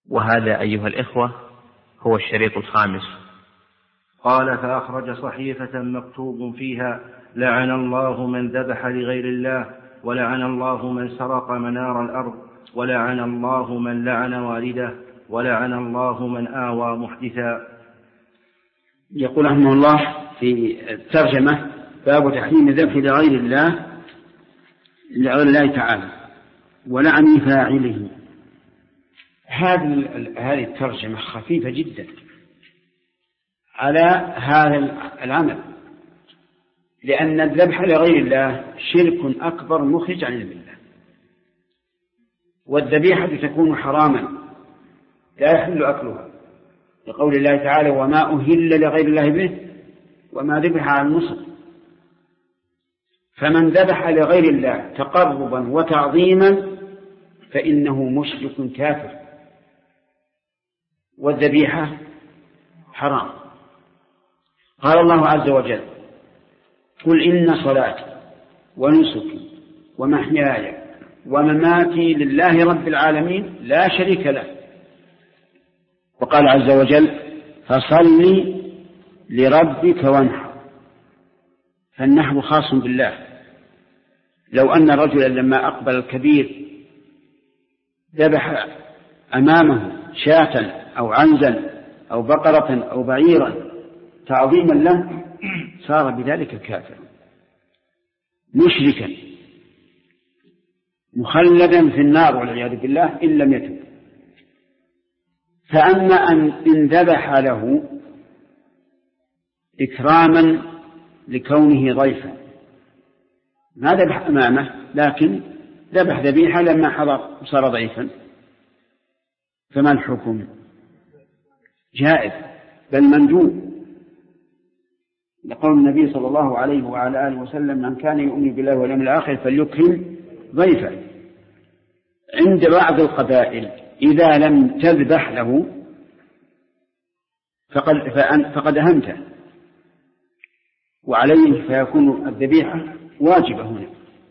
وهذا أيها الإخوة هو الشريط الخامس. قال: فأخرج صحيفة مكتوب فيها: لعن الله من ذبح لغير الله، ولعن الله من سرق منار الأرض، ولعن الله من لعن والده، ولعن الله من آوى محدثا. يقول رحمه الله في الترجمة: باب تحريم الذبح لغير الله تعالى ولعن فاعله. هذه الترجمة خفيفة جدا على هذا العمل، لأن الذبح لغير الله شرك أكبر مخرج عن الملة، والذبيحة تكون حراما لا يحل أكلها، لقول الله تعالى: وما أهل لغير الله به وما ذبح على النصب. فمن ذبح لغير الله تقربا وتعظيما فإنه مشرك كافر، والذبيحة حرام. قال الله عز وجل: قل إن صلاتي ونسكي ومحياي ومماتي لله رب العالمين لا شريك له. وقال عز وجل: فصل لربك وانحر. فالنحر خاص بالله. لو أن رجلا لما أقبل الكبير ذبح أمامه شاة أو عنزا أو بقرة أو بعيرا تعظيما له صار بذلك كافرا مشركا مخلدا في النار والعياذ بالله إن لم يتب. فأما إن ذبح له إكراما لكونه ضيفا، ما ذبح أمامه لكن ذبح ذبيحة لما حضر وصار ضيفا، فما الحكم؟ جائز بل مندوب، لقول النبي صلى الله عليه وعلى آله وسلم: من كان يؤمن بالله واليوم الآخر فليكرم ضيفا. عند بعض القبائل إذا لم تذبح له فقد أهنته، وعليه فيكون الذبيحة واجبة هنا.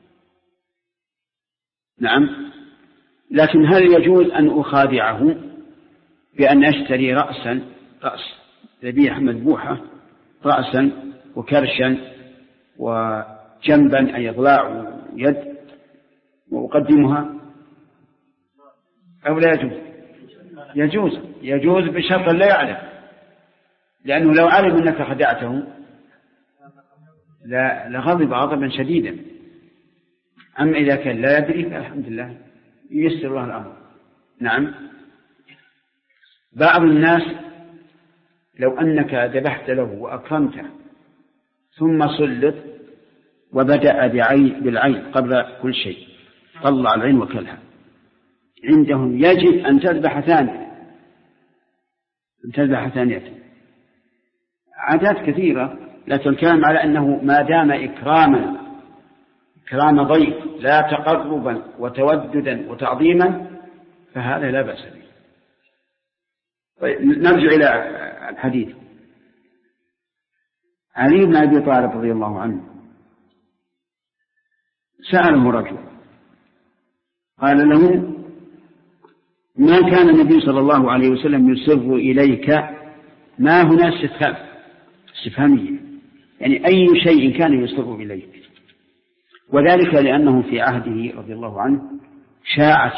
نعم، لكن هل يجوز أن أخادعه بأن أشتري رأس ذبيحة مذبوحة، رأسا وكرشا وجنبا أي إضلاع يد، وأقدمها، أو لا يجوز؟ يجوز بشرط لا يعلم، لأنه لو علم أنك خدعته لغضب غضبا شديدا. أما إذا كان لا يدري فالحمد لله ييسر الله الأمر. نعم، بعض الناس لو أنك ذبحت له وأكرمته ثم سلط وبدأ بالعين قبل كل شيء، طلع العين وكلها، عندهم يجب أن تذبح ثانية. عادات كثيرة، لكن الكلام على أنه ما دام إكرام ضيف لا تقربا وتوددا وتعظيما فهذا لا بأس به. طيب، نرجع إلى الحديث. علي بن أبي طالب رضي الله عنه سأله رجل قال له: ما كان النبي صلى الله عليه وسلم يسر إليك؟ ما هنا استفهامية، يعني أي شيء كان يسر إليك؟ وذلك لأنه في عهده رضي الله عنه شاعت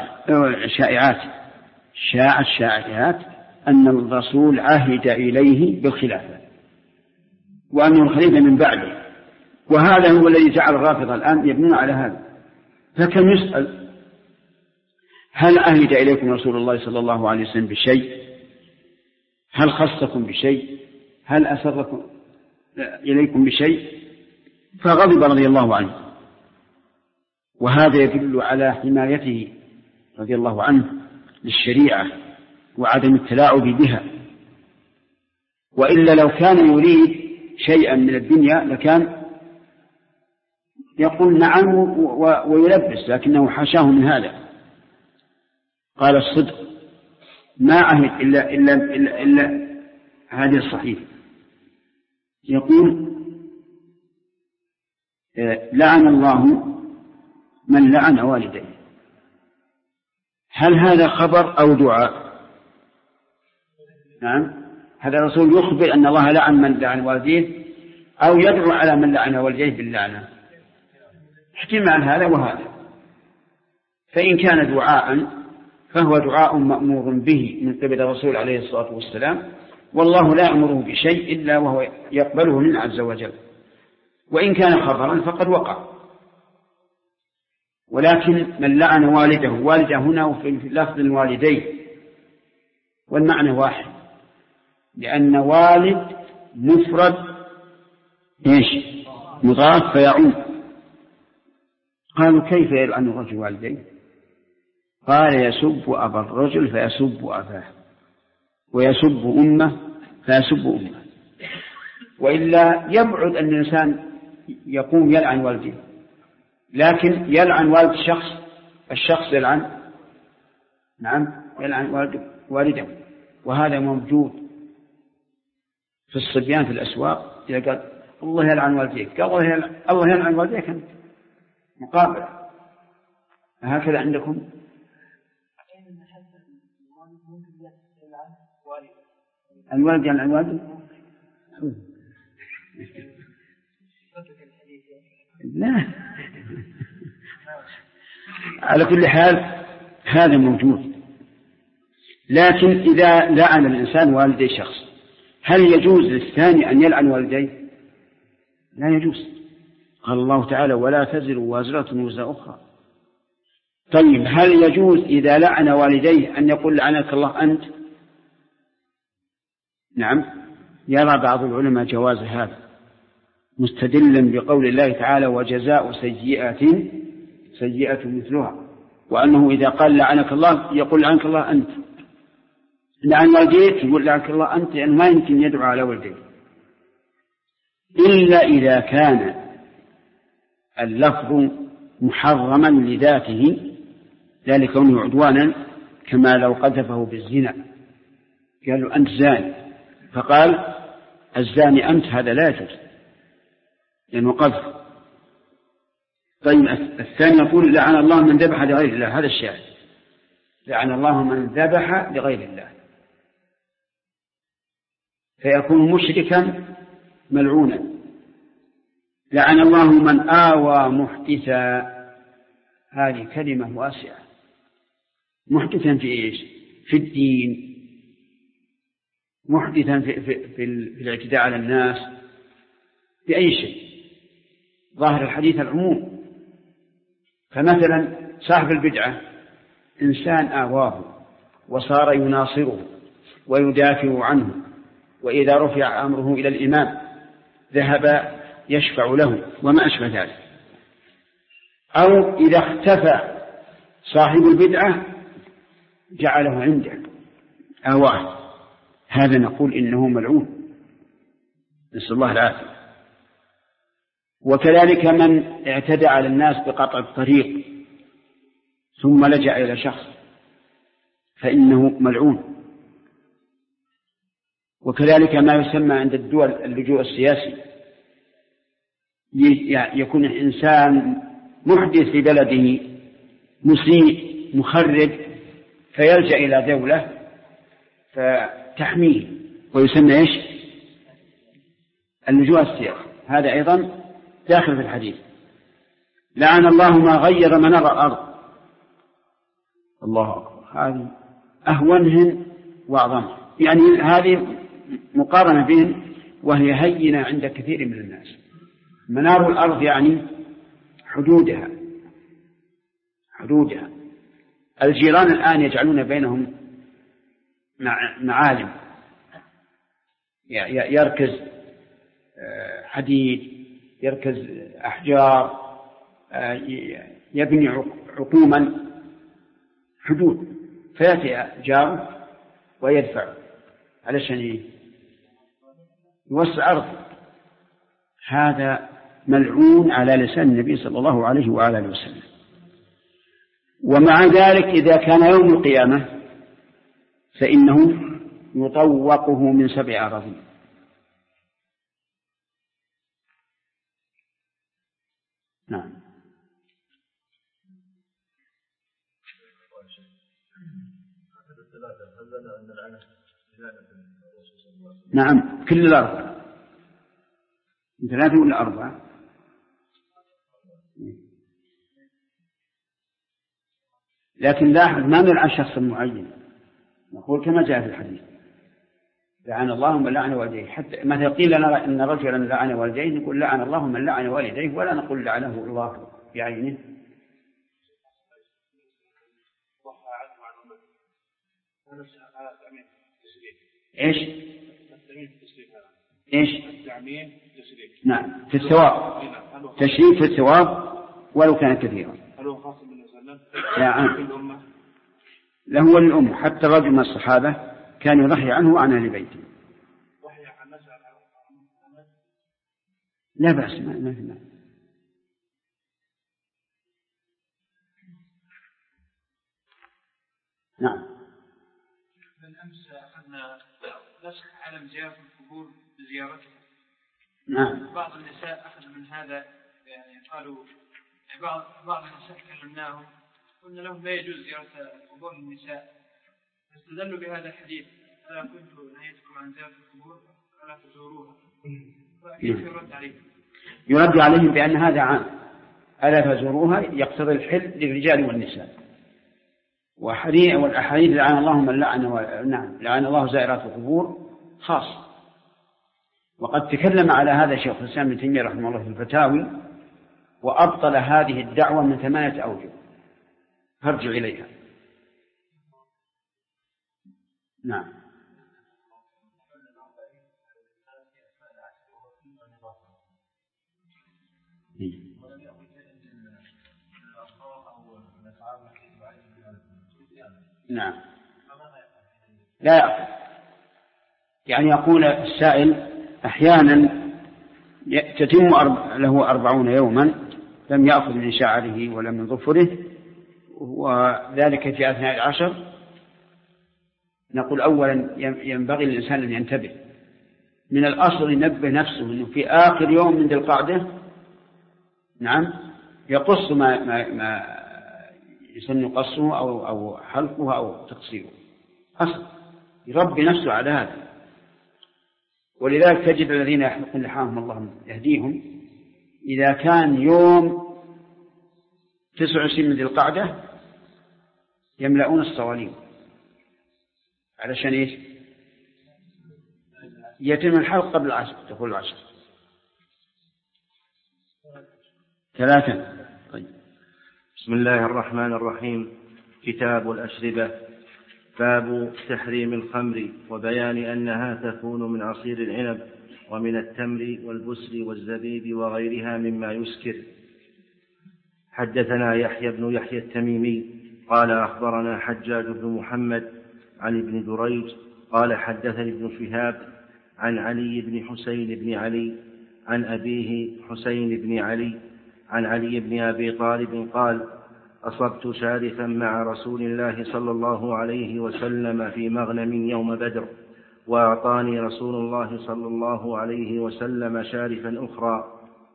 شائعات أن الرسول عهد إليه بالخلافة وأنه الخليفة من بعده، وهذا هو الذي جعل الرافضة الآن يبنون على هذا. فكان يسأل: هل عهد إليكم رسول الله صلى الله عليه وسلم بشيء؟ هل خصكم بشيء؟ هل أسركم إليكم بشيء؟ فغضب رضي الله عنه، وهذا يدل على حمايته رضي الله عنه للشريعة وعدم التلاعب بها. وإلا لو كان يريد شيئا من الدنيا لكان يقول نعم ويلبس، لكنه حاشاه من هذا. قال: الصدق ما عهد إلا هذه الصحيفة. يقول: لعن الله من لعن والديه. هل هذا خبر أو دعاء؟ نعم، هذا الرسول يخبر أن الله لعن من لعن والديه أو يدعو على من لعن والديه باللعنة، احتمال هذا وهذا. فإن كان دعاء فهو دعاء مأمور به من قبل الرسول عليه الصلاة والسلام، والله لا يأمره بشيء إلا وهو يقبله من عز وجل. وإن كان خبرا فقد وقع. ولكن من لعن والده، والده هنا وفي لفظ الوالدين والمعنى واحد، لأن والد مفرد مضاف فيعم. قالوا كيف يلعن الرجل والديه؟ قال يسب أبا الرجل فيسب أباه، ويسب أمه فيسب أمه. وإلا يبعد أن الإنسان يقوم يلعن والديه، لكن يلعن والد الشخص يلعن، نعم، يلعن والده. وهذا موجود في الصبيان في الأسواق، إذا قال الله يلعن والديك، قال الله يلعن والديك أنت، مقابل. هكذا عندكم؟ الوالد يلعن والده؟ لا. على كل حال هذا موجود. لكن إذا لعن الإنسان والدي شخص، هل يجوز للثاني أن يلعن والديه؟ لا يجوز. قال الله تعالى ولا تزر وازرة وزر أخرى. طيب هل يجوز إذا لعن والديه أن يقول لعنك الله أنت؟ نعم، يرى بعض العلماء جواز هذا مستدلا بقول الله تعالى وجزاء سيئة سيئة مثلها، وأنه إذا قال لعنك الله يقول لعنك الله أنت، لعن والديك يقول لعنك الله أنت، لأنه ما يمكن يدعو على والديه إلا إذا كان اللفظ محرما لذاته، ذلك كونه عدوانا، كما لو قذفه بالزنا قالوا أنت زاني فقال الزاني أنت، هذا لا يجوز لأنه قذف. طيب الثاني يقول لعن الله من ذبح لغير الله، هذا الشاهد، لعن الله من ذبح لغير الله، فيكون مشركا ملعونا. لعن الله من آوى محدثا، هذه كلمة واسعة. محدثا في إيش؟ في الدين، محدثا في الاعتداء على الناس، في أي شيء. ظاهر الحديث العموم. فمثلا صاحب البدعة إنسان آواه وصار يناصره ويدافع عنه، وإذا رفع أمره إلى الإمام ذهب يشفع له وما أشبه ذلك. أو إذا اختفى صاحب البدعة جعله عنده آواه، هذا نقول إنه ملعون، نسأل الله العافية. وكذلك من اعتدى على الناس بقطع الطريق ثم لجأ إلى شخص فإنه ملعون. وكذلك ما يسمى عند الدول اللجوء السياسي، يكون إنسان محدث في بلده مسيء مخرب فيلجأ إلى دولة فتحميه، ويسمى إيش؟ اللجوء السياسي. هذا أيضا داخل في الحديث. لعن الله ما غير منار الأرض. الله أكبر، هذه أهونهن وأعظمها، يعني هذه مقارنة بهم وهي هينة عند كثير من الناس. منار الأرض يعني حدودها. الجيران الآن يجعلون بينهم معالم، يركز حديد، يركز أحجار، يبني عقوما، حدود، فيأتي جاره ويدفع علشان يوسع أرضه. هذا ملعون على لسان النبي صلى الله عليه وآله وسلم. ومع ذلك إذا كان يوم القيامة فإنه يطوقه من 7 أراضين. نعم. نعم كل الأربعة، 3 ولا 4. لكن لاحظ ما نلعن شخص معين، نقول كما جاء في الحديث لعن الله من لعن والديه. حتى مثلا قيل لنا إن رجلا لعن والديه نقول لعن الله من لعن والديه، ولا نقول لعنه الله بعينه. ايش؟ ايش؟ نعم في الثواب، تشريف في الثواب ولو كان كثيرا. لا هو للأمة، حتى الرجل من الصحابة كان يضحي عنه وعن أهل بيته. لا بأس، ما نعم. من أمس أخذنا نسخ علم زيارة القبور بزيارتها. نعم. بعض النساء أخذ من هذا، يعني قالوا بعض النساء كلمناهم قلنا لهم لا يجوز زيارة القبور للنساء، استدلوا بهذا الحديث ألا كنت نهيتكم عن زيارة القبور ألا تزوروها، فكيف يرد عليهم؟ يرد عليهم بأن هذا عام، ألا تزوروها يقتضي الحل للرجال والنساء. والأحاديث لعن الله من لعن الله زائرات القبور خاص. وقد تكلم على هذا شيخ الإسلام ابن تيمية رحمه الله في الفتاوي، وأبطل هذه الدعوة من 8 أوجه، فارجع إليها. نعم. نعم لا يأخذ. يعني يقول السائل أحيانا تتم له 40 يوما لم يأخذ من شعره ولا من ظفره، وذلك في أثناء العشر. نقول أولا ينبغي للإنسان أن ينتبه، من الأصل ينبه نفسه أنه في آخر يوم من ذي القعدة نعم يقص ما يسن قصه أو حلقه أو تقصيره، أصل يربي نفسه على هذا. ولذلك تجد الذين يحلقون لحاهم الله يهديهم، إذا كان يوم 29 من ذي القعدة يملؤون الصواليب علشان إيش؟ يتم الحلق قبل العشر، تقول العشر 3. طيب. بسم الله الرحمن الرحيم. كتاب الأشربة. باب تحريم الخمر وبيان أنها تكون من عصير العنب ومن التمر والبسر والزبيب وغيرها مما يسكر. حدثنا يحيى بن يحيى التميمي قال أخبرنا حجاج بن محمد عن ابن دريج قال حدثني ابن شهاب عن علي بن حسين بن علي عن أبيه حسين بن علي عن علي بن أبي طالب قال أصبت شارفا مع رسول الله صلى الله عليه وسلم في مغنم يوم بدر، وأعطاني رسول الله صلى الله عليه وسلم شارفا أخرى،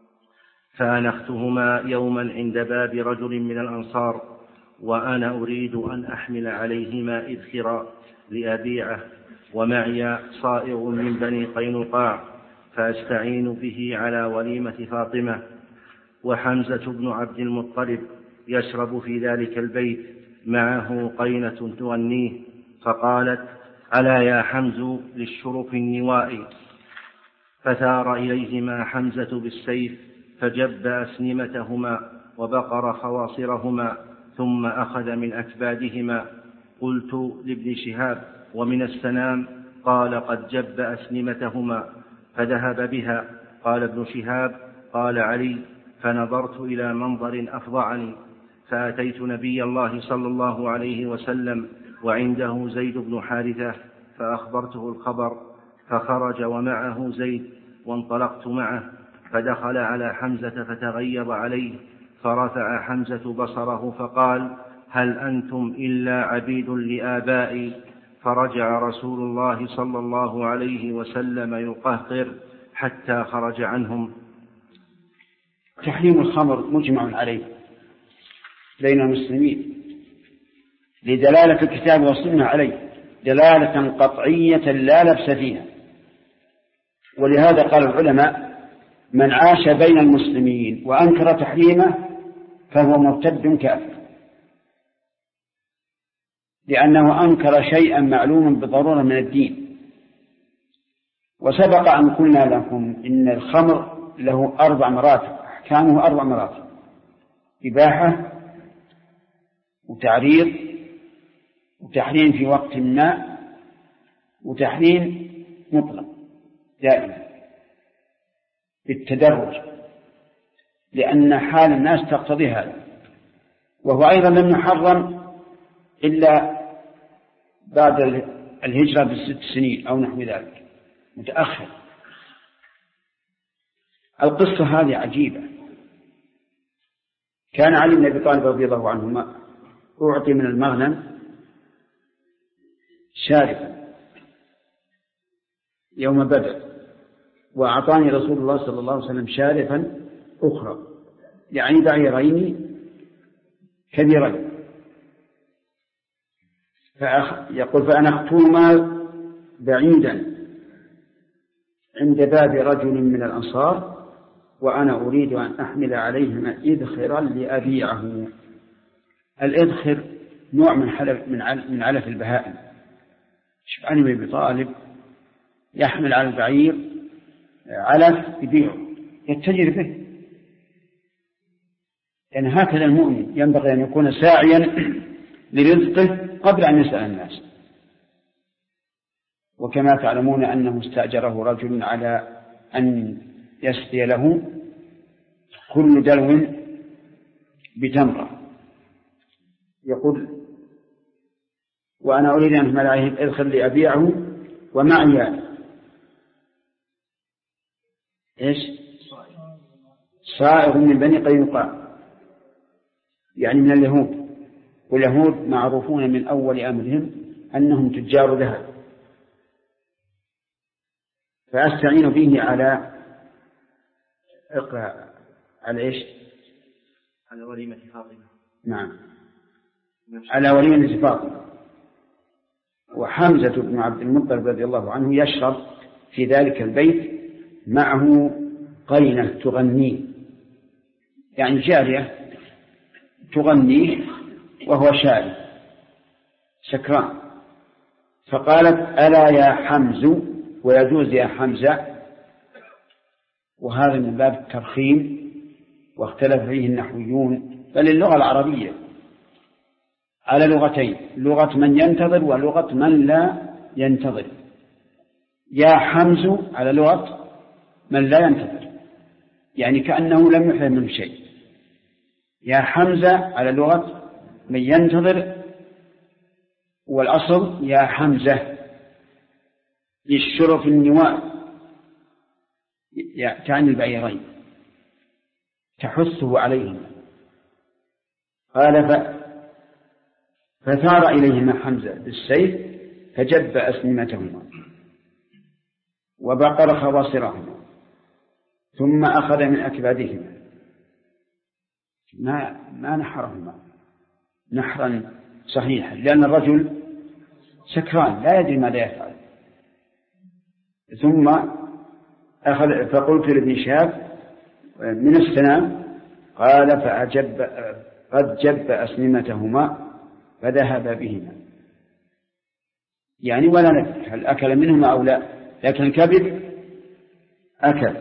فأنختهما يوما عند باب رجل من الأنصار، وأنا أريد أن أحمل عليهما إذخرا لأبيعه، ومعي صائغ من بني قينقاع فأستعين به على وليمة فاطمة، وحمزة بن عبد المطلب يشرب في ذلك البيت معه قينة تغنيه، فقالت ألا يا حمز للشرف النوائي، فثار إليهما حمزة بالسيف فجب أسنمتهما وبقر خواصرهما ثم أخذ من أكبادهما. قلت لابن شهاب ومن السنام؟ قال قد جب أسنمتهما فذهب بها. قال ابن شهاب قال علي فنظرت إلى منظر أفظعني، فأتيت نبي الله صلى الله عليه وسلم وعنده زيد بن حارثة فأخبرته الخبر، فخرج ومعه زيد وانطلقت معه، فدخل على حمزة فتغيظ عليه، فرفع حمزة بصره فقال هل أنتم إلا عبيد لآبائي؟ فرجع رسول الله صلى الله عليه وسلم يقهقر حتى خرج عنهم. تحريم الخمر مجمع عليه بين المسلمين لدلالة الكتاب والسنة عليه، دلالة قطعية لا لبس فيها. ولهذا قال العلماء: من عاش بين المسلمين وأنكر تحريمه فهو مرتد كافر، لأنه أنكر شيئا معلوما بالضرورة من الدين. وسبق أن قلنا لكم إن الخمر له 4 مراتب، أحكامه 4 مراتب: إباحة، وتعريض، وتحريم في وقت ما، وتحريم مطلق دائما بالتدرج، لأن حال الناس تقتضي هذا. وهو أيضا لم يحرم إلا بعد الهجرة ب6 سنين أو نحو ذلك، متأخر. القصة هذه عجيبة. كان علي بن أبي طالب رضي الله عنهما أعطي من المغنم شارفا يوم بدر، وأعطاني رسول الله صلى الله عليه وسلم شارفا أخرى، يعني بعيرين كبيرين. يقول: فأنا أختوما بعيدا عند باب رجل من الأنصار، وأنا أريد أن أحمل عليهما إذخرا لأبيعه. الإذخر نوع من علف البهائم. شوف علي بن أبي طالب يحمل على البعير علف يبيعه، يتجر به. يعني هكذا المؤمن ينبغي أن يكون ساعيا لرزقه قبل أن يسأل الناس. وكما تعلمون أنه استأجره رجل على أن يسقي له كل دلو بتمرة. يقول: وأنا أريد أن أحمل عليه الإذخر لأبيعه ومعي صائغ من بني قينقاع، يعني من اليهود. واليهود معروفون من أول أمرهم أنهم تجار ذهب، فأستعين به على على وليمة فاطمة. نعم، على وليمة فاطمة. وحمزة بن عبد المطلب رضي الله عنه يشرب في ذلك البيت معه قينة تغنيه، يعني جارية تغنيه وهو شارب سكران. فقالت: ألا يا حمز، ويجوز يا حمزة، وهذا من باب الترخيم، واختلف فيه النحويون، بل اللغة العربية على لغتين: لغة من ينتظر ولغة من لا ينتظر. يا حمز على لغة من لا ينتظر، يعني كأنه لم يحدث منه شيء. يا حمزة على لغة من ينتظر، والأصل يا حمزة للشرف النواء، تعني البعيرين، تحثه عليهم. قال: فثار إليهما حمزة بالسيف فجب أسنمتهما وبقر خواصرهما، ثم أخذ من أكبادهما، ما نحرهما نحرا صحيحا، لأن الرجل سكران لا يدري ماذا يفعل. ثم فقلت لابن شهاب: من السنام؟ قال: قد جب أسنمتهما فذهب بهما، يعني ولا ندري هل أكل منهما أو لا، لكن الكبد أكل.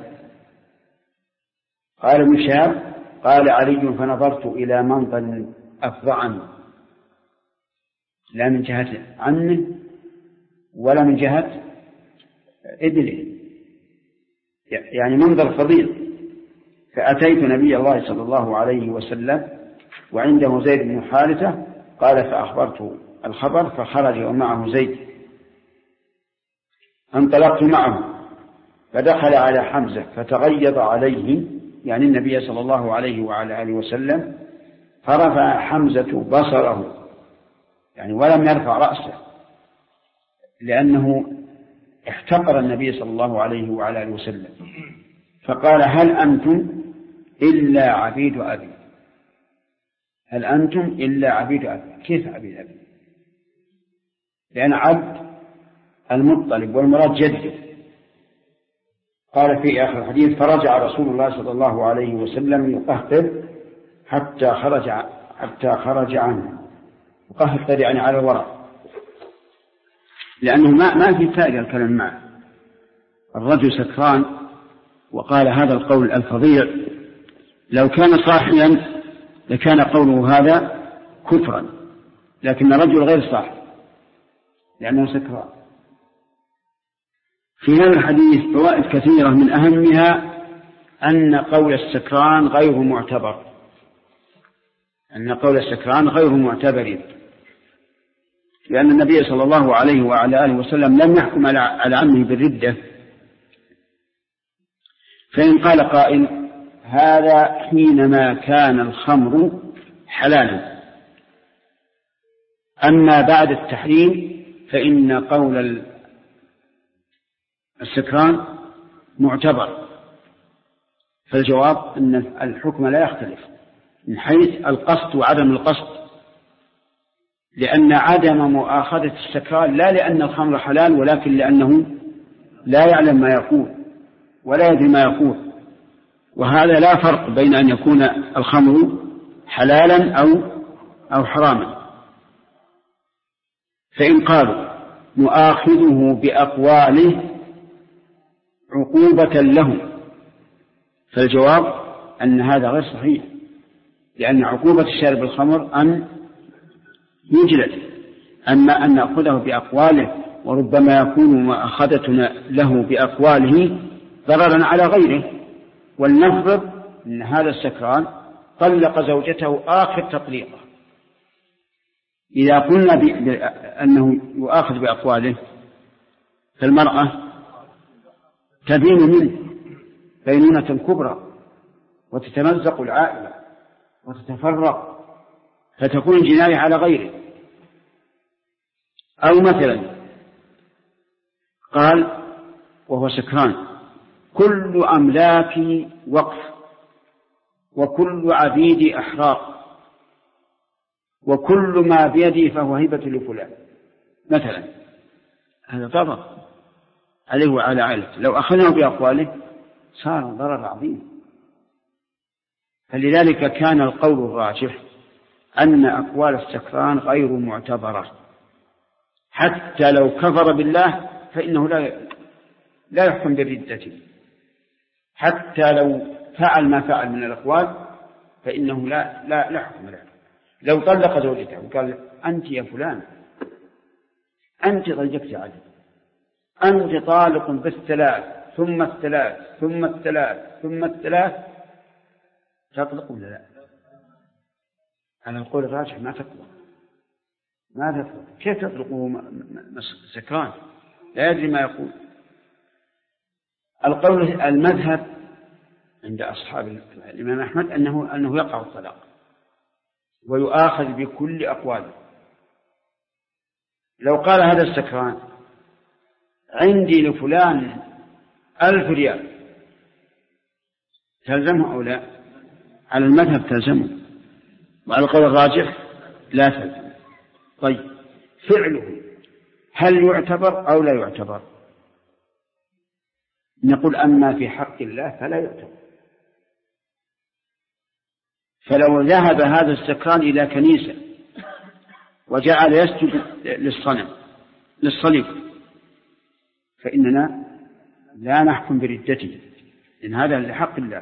قال ابن شهاب: قال علي: فنظرت إلى منظر أفظعني، لا من جهة عنه ولا من جهة إبله، يعني منظر فظيع. فأتيت نبي الله صلى الله عليه وسلم وعنده زيد بن حارثة، قال: فأخبرته الخبر، فخرج ومعه زيد، انطلقت معه فدخل على حمزة فتغيظ عليه، يعني النبي صلى الله عليه وعلى آله وسلم، فرفع حمزة بصره، يعني ولم يرفع رأسه، لأنه احتقر النبي صلى الله عليه وعلى آله وسلم. فقال: هل أنتم إلا عبيد أبي؟ هل أنتم إلا عبيد أبي؟ كيف عبيد أبي؟ لأن عبد المطلب والمراد جده. قال في آخر الحديث: فرجع رسول الله صلى الله عليه وسلم يقهقر حتى خرج عنه. يقهقر يعني على الورع، لأنه ما في فائدة الكلام معه. الرجل سكران وقال هذا القول الفظيع، لو كان صاحيا لكان قوله هذا كفرا، لكن الرجل غير صاحي لأنه سكران. في هذا الحديث فوائد كثيرة، من أهمها أن قول السكران غير معتبر، أن قول السكران غير معتبر، لأن النبي صلى الله عليه وعلى آله وسلم لم يحكم على عمه بالردة. فإن قال قائل: هذا حينما كان الخمر حلالا، أما بعد التحريم فإن قول السكران معتبر. فالجواب أن الحكم لا يختلف من حيث القصد وعدم القصد، لأن عدم مؤاخذة السكران لا لأن الخمر حلال، ولكن لأنه لا يعلم ما يقول ولا يدري ما يقول. وهذا لا فرق بين أن يكون الخمر حلالا أو حراما. فإن قالوا نؤاخذه بأقواله عقوبة له، فالجواب أن هذا غير صحيح، لأن عقوبة شارب الخمر أن يجلد، أما أن نأخذه بأقواله وربما يكون مؤاخذتنا له بأقواله ضررا على غيره. ولنفرض أن هذا السكران طلق زوجته آخر تطليقه، إذا قلنا أنه يؤاخذ بأقواله فالمرأة تدين منه بينونة كبرى وتتمزق العائلة وتتفرق، فتكون الجناية على غيره. أو مثلا قال وهو سكران: كل أملاكي وقف، وكل عبيدي أحرار، وكل ما بيدي فهو هبة لفلان مثلا. هذا ضرر عليه وعلى عائلته، لو أخذنا بأقواله صار ضرر عظيم. فلذلك كان القول الراجح أن أقوال السكران غير معتبرة، حتى لو كفر بالله فإنه لا يحكم بالردة، حتى لو فعل ما فعل من الأقوال فإنه لا حكم له. لو طلق زوجته وقال: أنت يا فلان أنت ضيقت علي، أنت طالق بالثلاث ثم الثلاث ثم الثلاث ثم الثلاث، تطلق ولا لا؟ على القول الراجح ما تطلق. كيف تطلقه سكران لا يدري ما يقول؟ القول المذهب عند أصحاب الإمام أحمد أنه يقع الطلاق ويؤاخذ بكل أقواله. لو قال هذا السكران: عندي لفلان 1000 ريال، تلزمه أو لا؟ على المذهب تلزمه، وعلى القول الراجح لا تلزمه. طيب، فعله هل يعتبر أو لا يعتبر؟ نقول: أما في حق الله فلا يعتبر. فلو ذهب هذا السكران إلى كنيسة وجعل يسجد للصليب فإننا لا نحكم بردته، إن هذا لحق الله.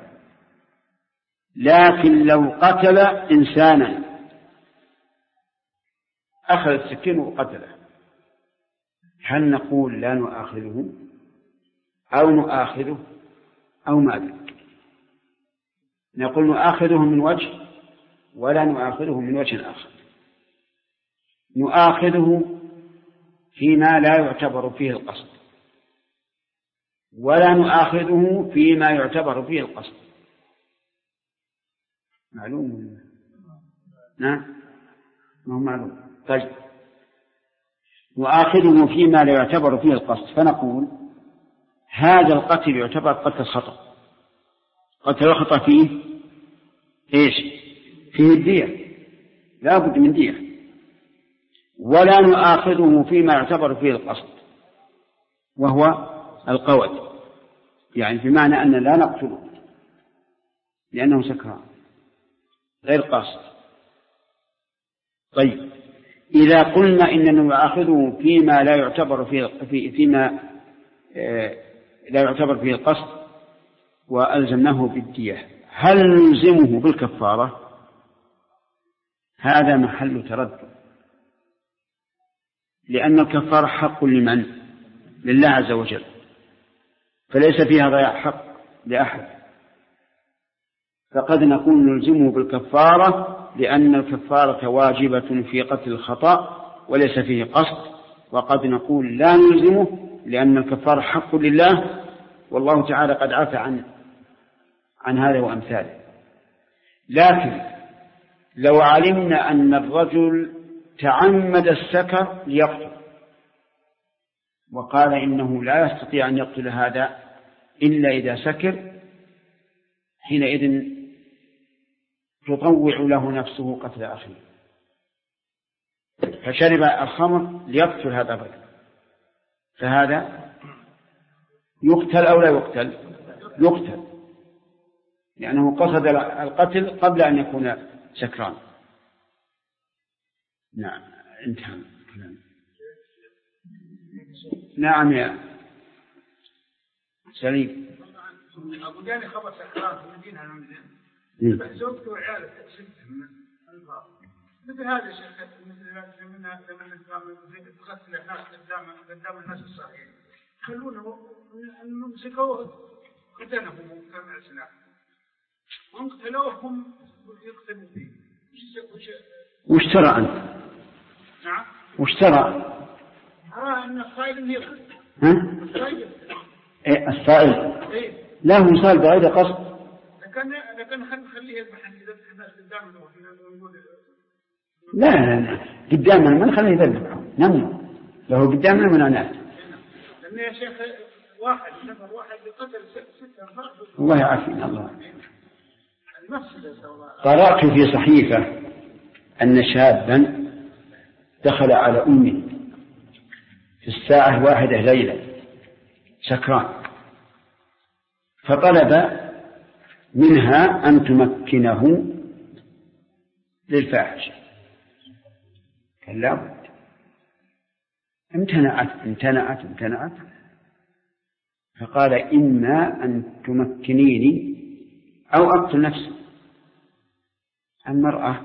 لكن لو قتل إنسانا، أخذ السكين وقتله، هل نقول لا نؤاخذه أو نؤاخذه أو ماذا؟ نقول نؤاخذه من وجه ولا نؤاخذه من وجه آخر. نؤاخذه فيما لا يعتبر فيه القصد، ولا نؤاخذه فيما يعتبر فيه القصد. معلوم؟ نعم، ما هو معلوم. طيب، نؤاخذه فيما لا يعتبر فيه القصد، فنقول هذا القتل يعتبر قتل خطأ. قتل الخطأ فيه إيش؟ فيه الدية، لا بد من دية. ولا نؤاخذه فيما يعتبر فيه القصد، وهو القود، يعني بمعنى أن لا نقتله لأنه سكران غير قاصد. طيب، إذا قلنا إننا نؤاخذه فيما لا يعتبر فيه القصد وألزمناه بالدية، هل نلزمه بالكفارة؟ هذا محل تردد، لأن الكفارة حق لمن؟ لله عز وجل، فليس فيها ضياع حق لأحد، فقد نقول نلزمه بالكفارة لأن الكفارة واجبة في قتل الخطأ وليس فيه قصد، وقد نقول لا نلزمه لأن الكفارة حق لله، والله تعالى قد عفى عن هذا وأمثاله. لكن لو علمنا أن الرجل تعمد السكر ليقتل وقال إنه لا يستطيع أن يقتل هذا إلا إذا سكر، حينئذ تطوع له نفسه قتل أخيه، فشرب الخمر ليقتل هذا الرجل، فهذا يقتل أو لا يقتل؟ يقتل، لأنه قصد القتل قبل أن يكون سكران. نعم، انتهى الكلام. نعم يا سليم. أبو جاني خبر سكران في المدينة المدينة زوجته وعياله ستة من الأنفار، مثل هذا الشيخ، مثل هذا لما تقتل الناس قدام الناس الصحيحين خلونه مسكوه قتلهم وكان سلاح هم قتلوهم يقتلوا فيه. وش ترى أنت؟ نعم، وش ترى؟ أرى أن الصائل يقتل. ها؟ الصائل. إيه الصائل؟ إيه. لا هو صائل بغير قصد. لكن خليه يذبح إذا الناس قدامنا ونقول. لا قدامنا ما نخليه يذبح، نمنع له قدامنا من عناد. لأن يا شيخ واحد قتل ستة أنفار. الله يعافينا الله. قرأت في صحيفة أن شابا دخل على أمه في الساعة 1 ليلة سكران، فطلب منها أن تمكنه للفاحشة، قال لا بد. امتنعت، فقال إما أن تمكنيني أو أقتل نفسي. المرأة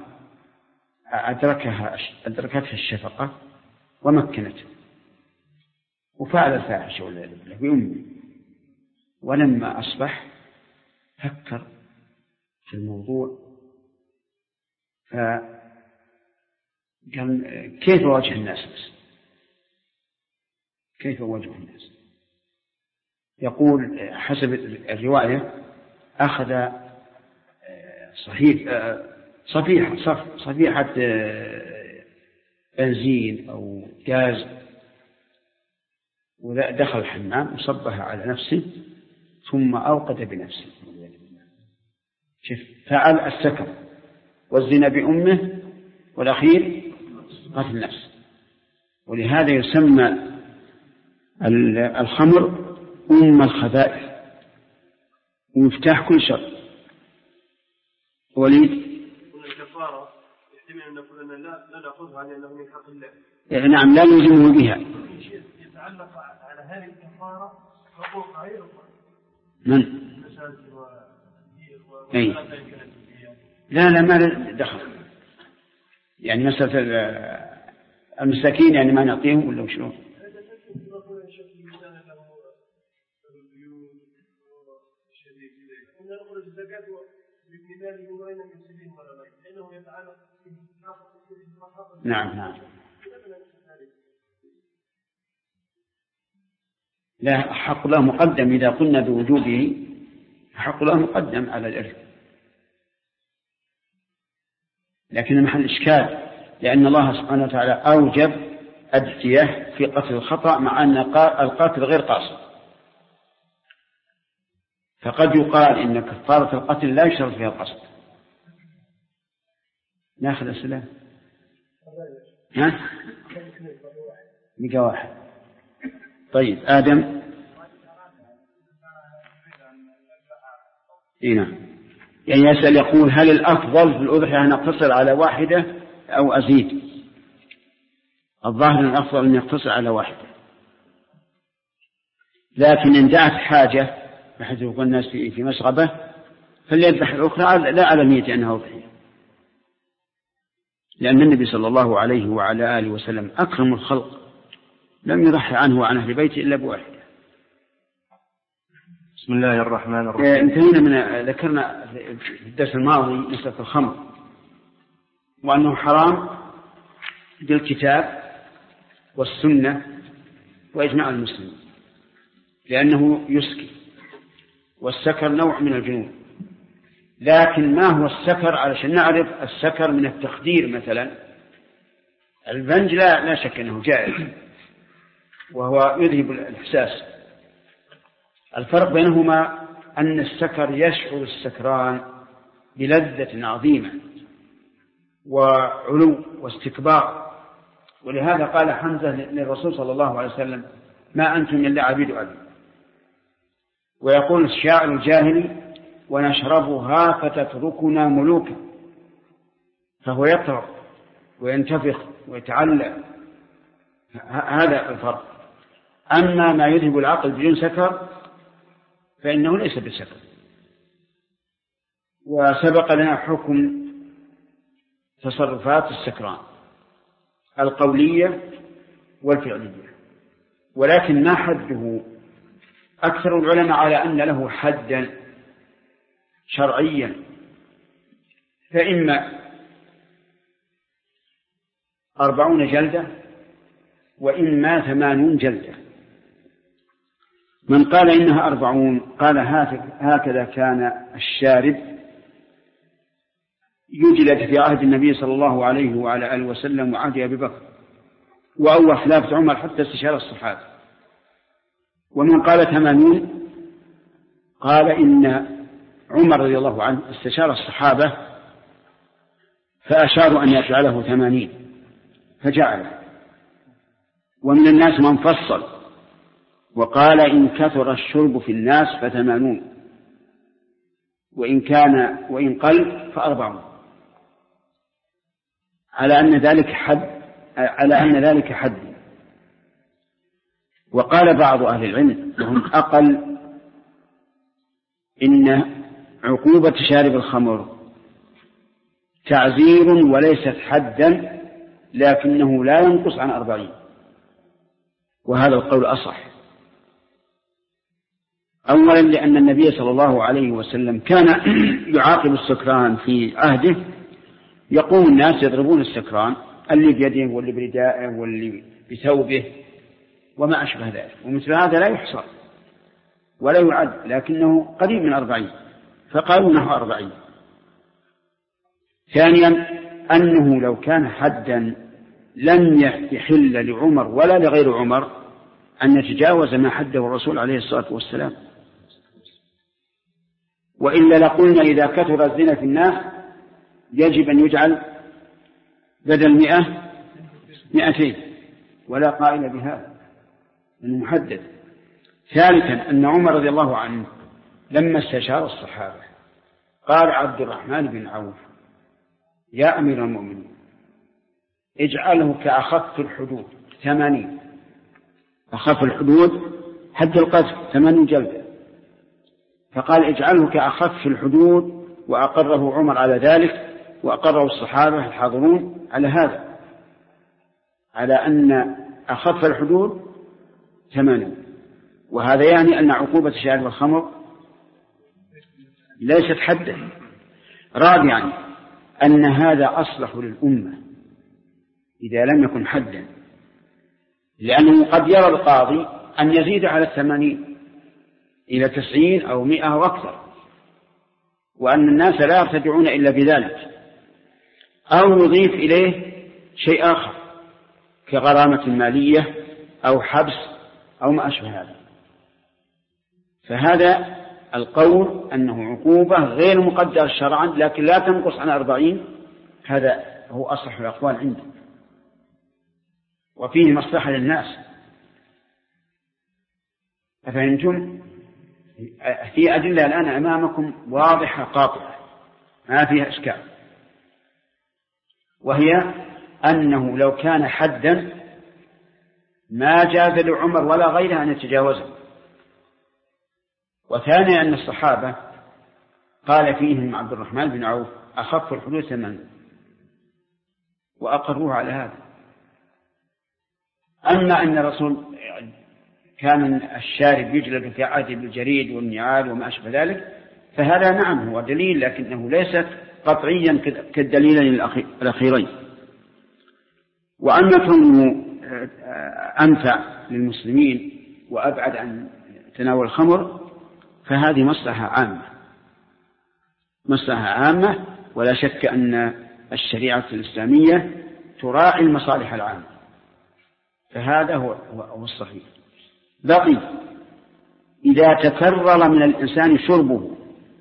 أدركتها الشفقة ومكنته وفعل الفاحشة والعياذ بالله بأمه. ولما أصبح فكر في الموضوع فقال كيف أواجه الناس؟ يقول حسب الرواية أخذ صفيحة بنزين أو غاز ودخل الحمام وصبها على نفسه ثم أوقد بنفسه. فعل السكر والزنا بأمه والأخير قتل نفسه. ولهذا يسمى الخمر أم الخبائث ومفتاح كل شر. وليد الكفارة يحتمل أن نقول أن لا نأخذها لأنه من حق الله. نعم، لا نلزمه بها. يتعلق على هذه الكفارة حقوق غير من؟ أي لا ما دخل، يعني مسألة المساكين يعني ما نعطيهم ولا وشو؟ نعم. لا، حق له مقدم إذا قلنا بوجوده، حق له مقدم على الإرث، لكن محل إشكال لأن الله سبحانه وتعالى أوجب الدية في قتل الخطأ مع أن القاتل غير قاصد. فقد يقال إن كفارة القتل لا يشترط فيها القصد. ناخذ السلام. بقى واحد. طيب آدم. نعم. يعني يسأل يقول هل الأفضل في الأضحية أن أقتصر على واحدة أو أزيد؟ الظاهر الأفضل أن يقتصر على واحدة، لكن إن دعت حاجة بحيث يكون الناس في مشغبة فليذبح الأخرى لا على نية أنها أضحية، لأن النبي صلى الله عليه وعلى آله وسلم أكرم الخلق لم يضحي عنه وعن أهل بيته إلا بواحدة. بسم الله الرحمن الرحيم. انتهينا ذكرنا في الدرس الماضي مسألة الخمر وأنه حرام بالكتاب والسنة وإجماع المسلمين، لأنه يسكر، والسكر نوع من الجنون. لكن ما هو السكر؟ علشان نعرف السكر من التخدير مثلا البنج لا شك أنه جائز وهو يذهب الإحساس. الفرق بينهما أن السكر يشعر السكران بلذة عظيمة وعلو واستكبار، ولهذا قال حمزة للرسول صلى الله عليه وسلم ما أنتم إلا عبيد أبي. ويقول الشاعر الجاهلي ونشربها فتتركنا ملوكا، فهو يطرب وينتفخ ويتعلى. هذا الفرق. أما ما يذهب العقل بدون سكر فإنه ليس بسكر. وسبق لنا حكم تصرفات السكران القولية والفعلية، ولكن ما حده؟ أكثر العلماء على أن له حدا شرعيا، فإما 40 جلدة وإما 80 جلدة. من قال إنها 40 قال هكذا كان الشارب يجلد في عهد النبي صلى الله عليه وعلى آله وسلم وعهد أبي بكر وأول خلافة عمر حتى استشار الصحابة. ومن قال 80 قال إن عمر رضي الله عنه استشار الصحابة فأشاروا أن يجعله 80 فجعله. ومن الناس من فصل وقال إن كثر الشرب في الناس ف80 وإن قل ف40، على أن ذلك حد. وقال بعض أهل العلم وهم أقل إن عقوبة شارب الخمر تعزير وليست حدا، لكنه لا ينقص عن 40، وهذا القول أصح. أولا لأن النبي صلى الله عليه وسلم كان يعاقب السكران في عهده، يقوم الناس يضربون السكران اللي بيده واللي بردائه واللي بثوبه وما أشبه ذلك، ومثل هذا لا يحصر ولا يعد، لكنه قريب من 40 فقالوا انه 40. ثانيا أنه لو كان حدا لم يحل لعمر ولا لغير عمر أن يتجاوز ما حده الرسول عليه الصلاة والسلام، وإلا لقلنا إذا كثر الزنا في الناس يجب أن يجعل بدل 100 200 ولا قائل بهذا المحدد. ثالثا أن عمر رضي الله عنه لما استشار الصحابة قال عبد الرحمن بن عوف يا أمير المؤمنين اجعله كأخف الحدود 80، أخف الحدود حد القذف 80 جلدة، فقال اجعله كأخف الحدود، وأقره عمر على ذلك وأقره الصحابة الحاضرون على هذا، على أن أخف الحدود 80. وهذا يعني أن عقوبة شارب الخمر ليست حدا. رابعا أن هذا أصلح للأمة إذا لم يكن حدا، لأنه قد يرى القاضي أن يزيد على 80 إلى 90 أو 100 أو أكثر، وأن الناس لا يرتدعون إلا بذلك، أو يضيف إليه شيء آخر كغرامة مالية أو حبس أو ما أشبه هذا. فهذا القول أنه عقوبة غير مقدرة شرعا لكن لا تنقص عن 40، هذا هو أصح الأقوال عنده. وفيه مصلحة للناس. أفهمتم؟ في أدلة الآن أمامكم واضحة قاطعة ما فيها إشكال، وهي أنه لو كان حدا ما جاز لعمر ولا غيره أن يتجاوزه. وثانيا أن الصحابة قال فيهم عبد الرحمن بن عوف أخف الحدود 8 وأقروه على هذا. أما أن الرسول كان الشارب يجلد في عهد بالجريد والنعال وما أشبه ذلك فهذا نعم هو دليل، لكنه ليس قطعيا كالدليلين الأخيرين. وأما كونه أنفع للمسلمين وأبعد عن تناول الخمر فهذه مصلحة عامة، ولا شك أن الشريعة الإسلامية تراعي المصالح العامة، فهذا هو الصحيح. بقي إذا تكرر من الإنسان شربه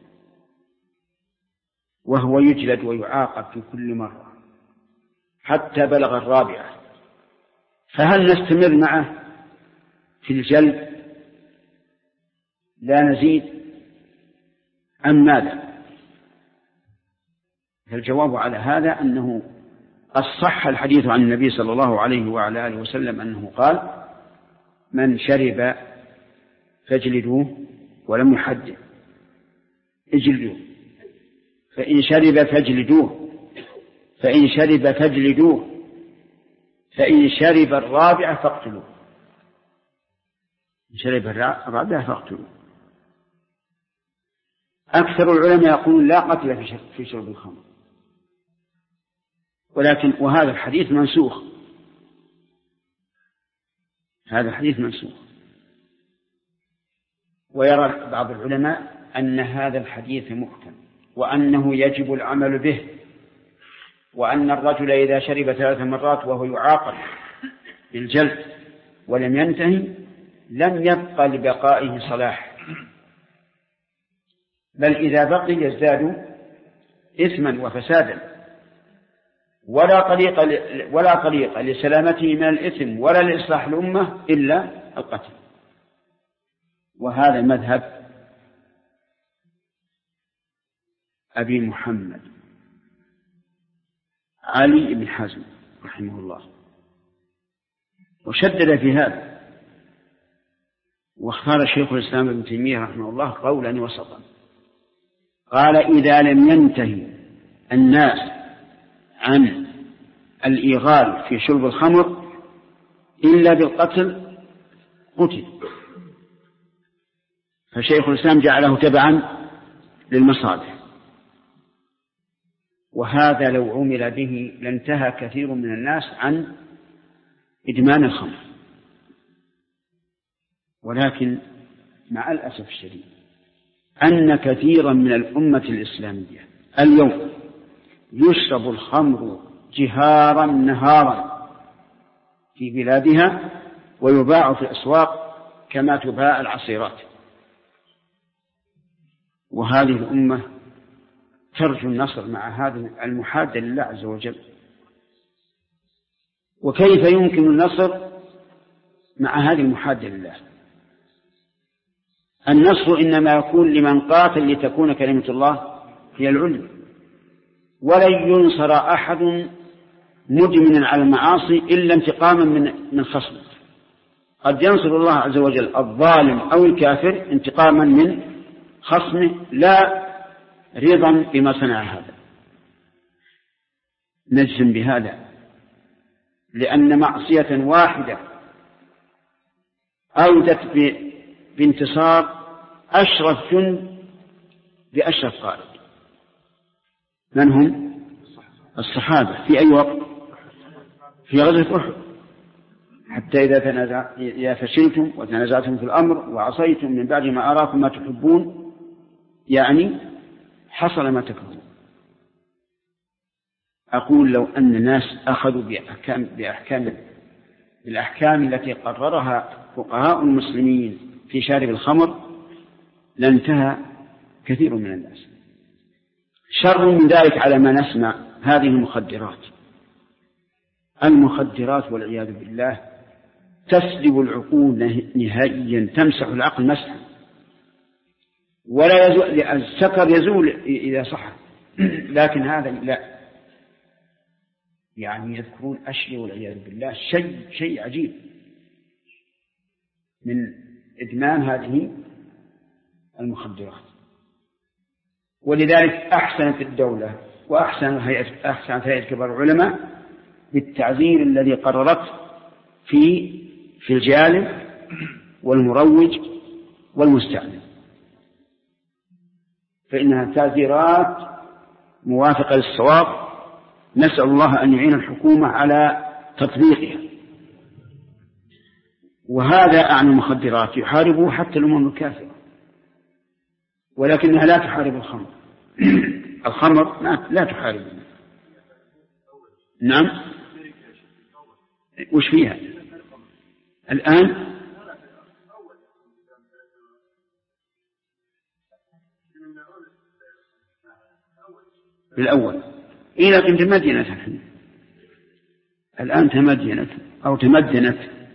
وهو يجلد ويعاقب في كل مرة حتى بلغ 4 فهل نستمر معه في الجلد لا نزيد أم ماذا؟ الجواب على هذا أنه الصح الحديث عن النبي صلى الله عليه وعلى آله وسلم أنه قال من شرب فاجلدوه ولم يحدد اجلدوه، فإن شرب فاجلدوه، فإن شرب فاجلدوه، فإن شرب 4 فاقتلوه، إن شرب 4 فاقتلوه. أكثر العلماء يقولون لا قتل في شرب الخمر، ولكن وهذا الحديث منسوخ، هذا الحديث منسوخ. ويرى بعض العلماء أن هذا الحديث محكم وأنه يجب العمل به، وأن الرجل إذا شرب 3 مرات وهو يعاقب بالجلد ولم ينتهي لم يبقى لبقائه صلاح، بل إذا بقي يزداد إثما وفسادا، ولا طريق لسلامته من الإثم ولا لإصلاح الأمة إلا القتل. وهذا مذهب أبي محمد علي بن حزم رحمه الله، وشدد في هذا، واختار شيخ الإسلام ابن تيمية رحمه الله قولا وسطا، قال إذا لم ينتهي الناس عن الإيغال في شرب الخمر إلا بالقتل قتل. فشيخ الإسلام جعله تبعا للمصالح، وهذا لو عمل به لانتهى كثير من الناس عن إدمان الخمر. ولكن مع الأسف الشديد أن كثيرا من الأمة الإسلامية اليوم يشرب الخمر جهارا نهارا في بلادها ويباع في الأسواق كما تباع العصيرات، وهذه الأمة ترجو النصر مع هذا المحاد لله عز وجل. وكيف يمكن النصر مع هذه المحادة لله؟ النصر إنما يكون لمن قاتل لتكون كلمة الله هي العليا، ولن ينصر أحد مدمنا على المعاصي إلا انتقاما من خصمه. قد ينصر الله عز وجل الظالم أو الكافر انتقاما من خصمه لا رضا بما صنع هذا. نجزم بهذا، لأن معصية واحدة أودت بانتصار أشرف جند بأشرف قائد. من هم؟ الصحابة. في أي وقت؟ في غزوة أحد، حتى إذا فشلتم وتنازعتم في الأمر وعصيتم من بعد ما أراكم ما تحبون، يعني حصل ما تكرهون. أقول لو أن الناس أخذوا بالأحكام التي قررها فقهاء المسلمين في شارب الخمر لانتهى كثير من الناس. شر من ذلك على ما نسمع هذه المخدرات المخدرات والعياذ بالله تسلب العقول نهائيا، تمسح العقل مسحا، ولا يزول السكر يزول إذا صح، لكن هذا لا، يعني يذكرون أشياء والعياذ بالله شيء عجيب من إدمان هذه المخدرات. ولذلك أحسنت الدولة وأحسنت هيئة كبار العلماء بالتعزير الذي قررت في الجالب والمروج والمستعمل، فإنها تعزيرات موافقة للصواب، نسأل الله أن يعين الحكومة على تطبيقها. وهذا أعمى المخدرات يحاربه حتى الأمم الكافرة، ولكنها لا تحارب الخمر. الخمر لا تحارب. نعم، وش فيها الآن؟ بالأول لكن تمدنت الآن تمدنت أو تمدنت.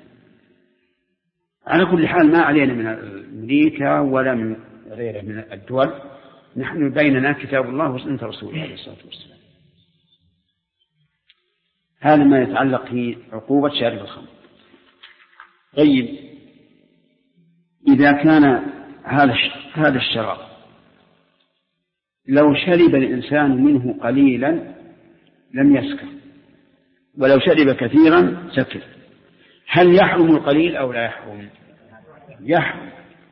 على كل حال ما علينا من أمريكا ولا من غيره من الدول، نحن بيننا كتاب الله وسنة رسوله عليه الصلاة والسلام. هذا ما يتعلق في عقوبة شارب الخمر. طيب، إذا كان هذا الشراب لو شرب الإنسان منه قليلا لم يسكر، ولو شرب كثيرا سكر، هل يحرم القليل أو لا يحرم؟ يحرم،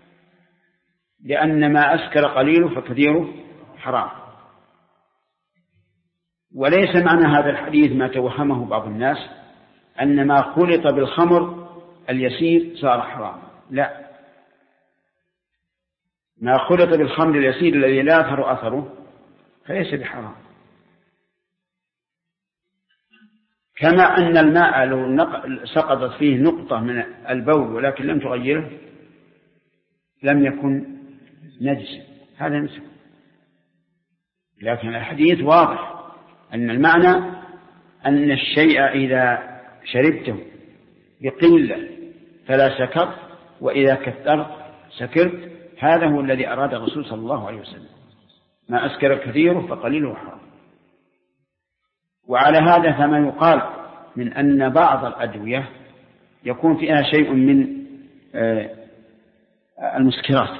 لأن ما أسكر قليله فكثيره حرام. وليس معنى هذا الحديث ما توهمه بعض الناس أن ما خلط بالخمر اليسير صار حرام، لا، ما خلط بالخمر اليسير الذي لا يظهر أثره فليس بحرام. كما أن الماء لو سقطت فيه نقطة من البول ولكن لم تغيره لم يكن نجس، هذا نجس. لكن الحديث واضح أن المعنى أن الشيء إذا شربته بقلة فلا سكر، وإذا كثرت سكرت. هذا هو الذي أراد الرسول صلى الله عليه وسلم، ما أسكر كثيره فقليله حرام. وعلى هذا فما يقال من أن بعض الأدوية يكون فيها شيء من المسكرات،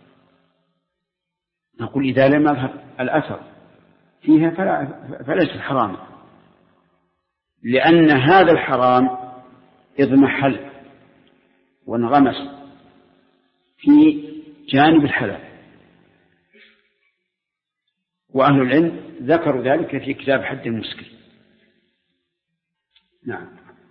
نقول إذا لم يظهر الأثر فيها فليس حراما، لأن هذا الحرام اضمحل وانغمس في جانب الحلال، وأهل العلم ذكروا ذلك في كتاب حد المسكر. نعم.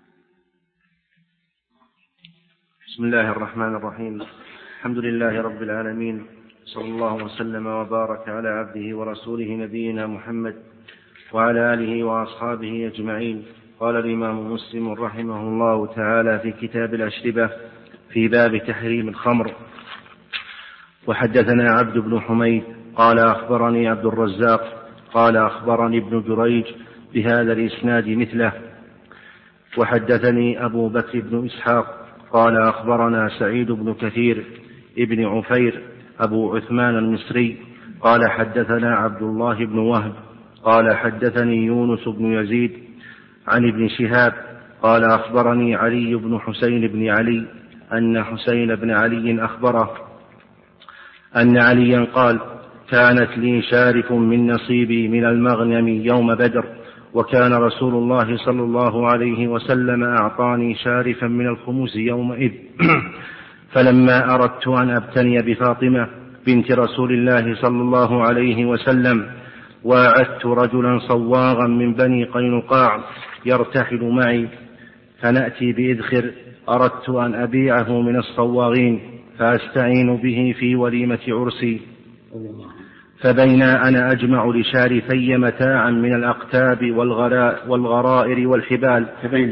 بسم الله الرحمن الرحيم، الحمد لله رب العالمين، صلى الله وسلم وبارك على عبده ورسوله نبينا محمد وعلى آله وأصحابه أجمعين. قال الإمام مسلم رحمه الله تعالى في كتاب الأشربة في باب تحريم الخمر: وحدثنا عبد بن حميد قال أخبرني عبد الرزاق قال أخبرني ابن جريج بهذا الإسناد مثله. وحدثني أبو بكر بن إسحاق قال أخبرنا سعيد بن كثير ابن عفير أبو عثمان المصري قال حدثنا عبد الله بن وهب قال حدثني يونس بن يزيد عن ابن شهاب قال أخبرني علي بن حسين بن علي أن حسين بن علي أخبره أن عليا قال: كانت لي شارف من نصيبي من المغنم يوم بدر، وكان رسول الله صلى الله عليه وسلم أعطاني شارفا من الخمس يومئذ فلما أردت أن أبتني بفاطمة بنت رسول الله صلى الله عليه وسلم واعدت رجلا صواغا من بني قينقاع يرتحل معي، فنأتي بإذخر أردت أن أبيعه من الصواغين فأستعين به في وليمة عرسي، فبينا أنا أجمع لشارفي متاعا من الأقتاب والغرائر والحبال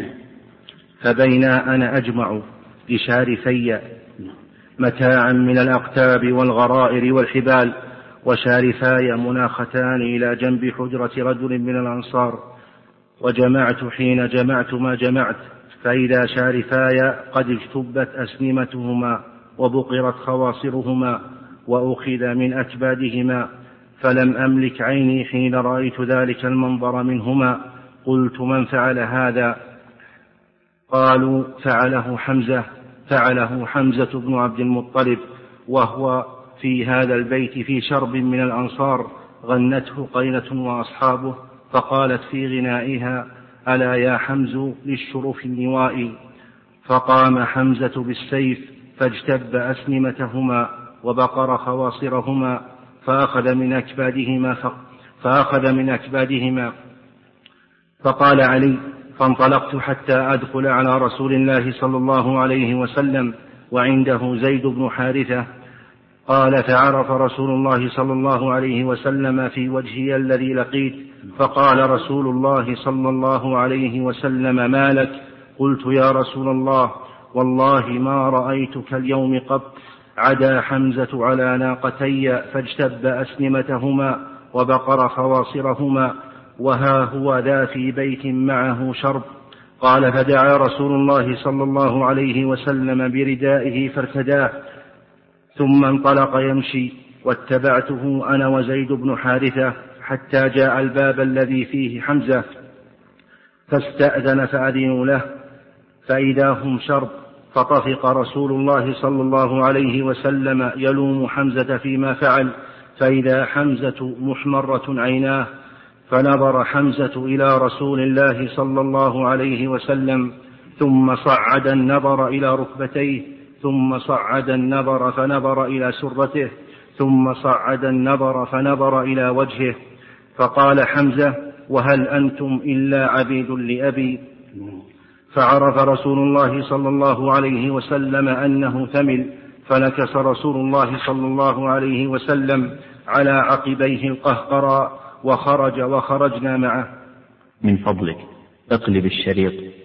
فبينا أنا أجمع لشارفي متاعا من الأقتاب والغرائر والحبال وشارفاي مناختان إلى جنب حجرة رجل من الأنصار، وجمعت حين جمعت ما جمعت، فإذا شارفاي قد اجتبت أسنمتهما وبقرت خواصرهما وأخذ من أكبادهما، فلم أملك عيني حين رأيت ذلك المنظر منهما. قلت: من فعل هذا؟ قالوا: فعله حمزة بن عبد المطلب، وهو في هذا البيت في شرب من الأنصار، غنته قينة وأصحابه، فقالت في غنائها: ألا يا حمز للشرف النواء. فقام حمزة بالسيف فاجتب أسنمتهما وبقر خواصرهما فأخذ من أكبادهما. فقال علي: فانطلقت حتى أدخل على رسول الله صلى الله عليه وسلم وعنده زيد بن حارثة. قال: فعرف رسول الله صلى الله عليه وسلم في وجهي الذي لقيت، فقال رسول الله صلى الله عليه وسلم: ما لك؟ قلت: يا رسول الله، والله ما رأيتك اليوم قط. عدا حمزة على ناقتي فاجتب أسنمتهما وبقر خواصرهما، وها هو ذا في بيت معه شرب. قال: فدعا رسول الله صلى الله عليه وسلم بردائه فارتداه، ثم انطلق يمشي، واتبعته أنا وزيد بن حارثة حتى جاء الباب الذي فيه حمزة، فاستأذن فأذنوا له، فإذا هم شرب. فطفق رسول الله صلى الله عليه وسلم يلوم حمزة فيما فعل، فإذا حمزة محمرة عيناه، فنظر حمزة إلى رسول الله صلى الله عليه وسلم، ثم صعد النظر إلى ركبتيه، ثم صعد النظر فنظر إلى سرته، ثم صعد النظر فنظر إلى وجهه. فقال حمزة: وهل أنتم إلا عبيد لأبي؟ فعرف رسول الله صلى الله عليه وسلم أنه ثمل، فنكس رسول الله صلى الله عليه وسلم على عقبيه القهقرى وخرج وخرجنا معه. من فضلك اقلب الشريط